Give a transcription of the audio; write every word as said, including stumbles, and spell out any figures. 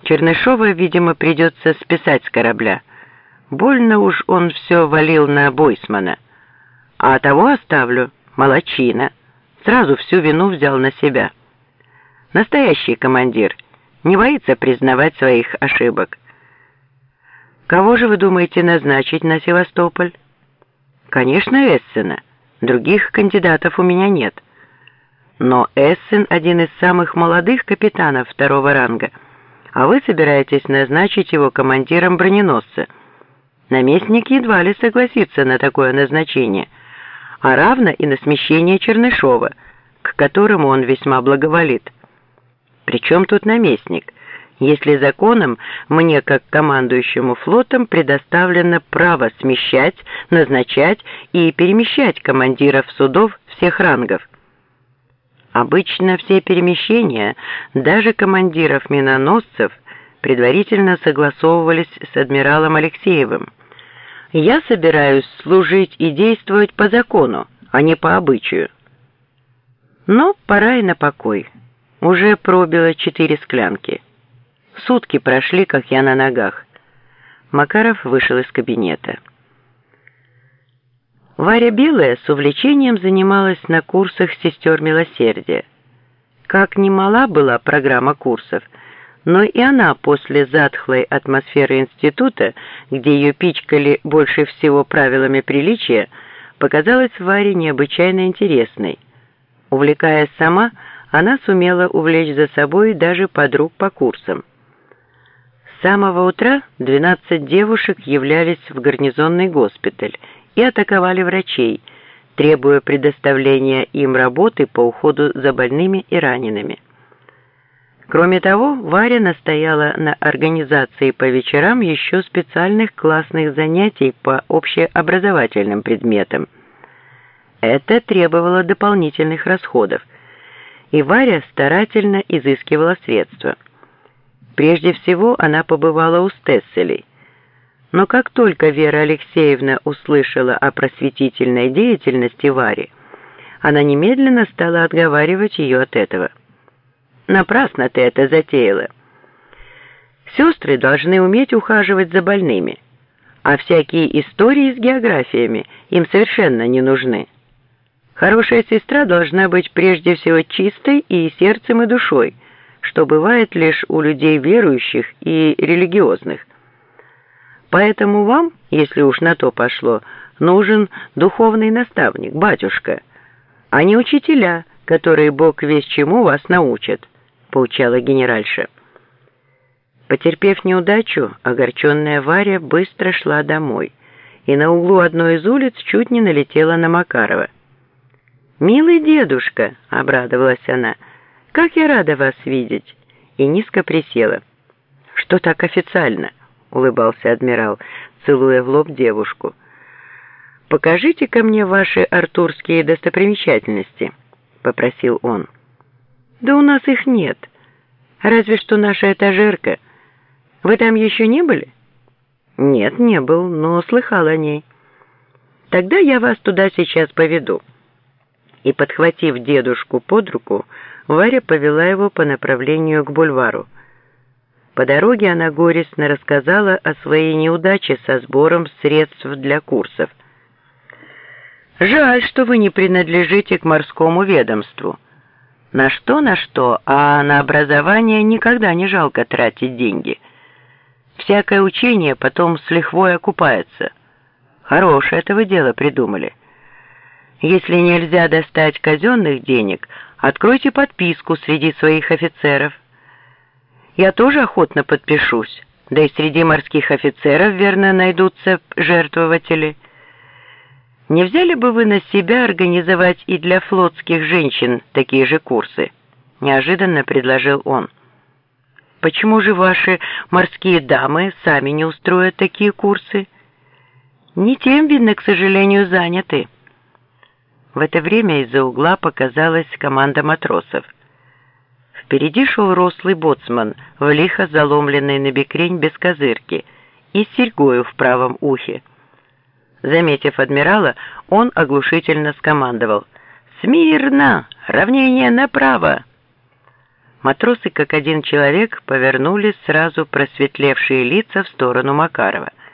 Чернышова, видимо, придется списать с корабля. Больно уж он все валил на Бойсмана. А того оставлю, молодчина. Сразу всю вину взял на себя. Настоящий командир, не боится признавать своих ошибок. Кого же вы думаете назначить на Севастополь? Конечно, Эссена. Других кандидатов у меня нет. Но Эссен один из самых молодых капитанов второго ранга, а вы собираетесь назначить его командиром броненосца. Наместник едва ли согласится на такое назначение, а равно и на смещение Чернышова, к которому он весьма благоволит. Причем тут наместник, если законом мне, как командующему флотом, предоставлено право смещать, назначать и перемещать командиров судов всех рангов? Обычно все перемещения, даже командиров миноносцев, предварительно согласовывались с адмиралом Алексеевым. Я собираюсь служить и действовать по закону, а не по обычаю. Но пора и на покой. Уже пробило четыре склянки. Сутки прошли, как я на ногах. Макаров вышел из кабинета. Варя Белая с увлечением занималась на курсах сестер милосердия. Как ни мала была программа курсов, но и она после затхлой атмосферы института, где ее пичкали больше всего правилами приличия, показалась Варе необычайно интересной. Увлекаясь сама, она сумела увлечь за собой даже подруг по курсам. С самого утра двенадцать девушек являлись в гарнизонный госпиталь и атаковали врачей, требуя предоставления им работы по уходу за больными и ранеными. Кроме того, Варя настояла на организации по вечерам еще специальных классных занятий по общеобразовательным предметам. Это требовало дополнительных расходов, и Варя старательно изыскивала средства. Прежде всего она побывала у Стесселей. Но как только Вера Алексеевна услышала о просветительной деятельности Вари, она немедленно стала отговаривать ее от этого. «Напрасно ты это затеяла. Сестры должны уметь ухаживать за больными, а всякие истории с географиями им совершенно не нужны. Хорошая сестра должна быть прежде всего чистой и сердцем, и душой, что бывает лишь у людей верующих и религиозных. Поэтому вам, если уж на то пошло, нужен духовный наставник, батюшка, а не учителя, которые Бог весть чему вас научат», — поучала генеральша. Потерпев неудачу, огорченная Варя быстро шла домой и на углу одной из улиц чуть не налетела на Макарова. «Милый дедушка», — обрадовалась она, — «как я рада вас видеть!» И низко присела. «Что так официально?» — улыбался адмирал, целуя в лоб девушку. «Покажите-ка мне ваши артурские достопримечательности», — попросил он. «Да у нас их нет. Разве что наша этажерка. Вы там еще не были?» «Нет, не был, но слыхал о ней». «Тогда я вас туда сейчас поведу». И, подхватив дедушку под руку, Варя повела его по направлению к бульвару. По дороге она горестно рассказала о своей неудаче со сбором средств для курсов. «Жаль, что вы не принадлежите к морскому ведомству. На что, на что, а на образование никогда не жалко тратить деньги. Всякое учение потом с лихвой окупается. Хорошее это вы дело придумали. Если нельзя достать казенных денег, откройте подписку среди своих офицеров. Я тоже охотно подпишусь, да и среди морских офицеров, верно, найдутся жертвователи. Не взяли бы вы на себя организовать и для флотских женщин такие же курсы?» — неожиданно предложил он. «Почему же ваши морские дамы сами не устроят такие курсы?» «Не тем, видно, к сожалению, заняты». В это время из-за угла показалась команда матросов. Впереди шел рослый боцман в лихо заломленной набекрень без козырки и с серьгою в правом ухе. Заметив адмирала, он оглушительно скомандовал: «Смирно! Равнение направо!» Матросы, как один человек, повернули сразу просветлевшие лица в сторону Макарова.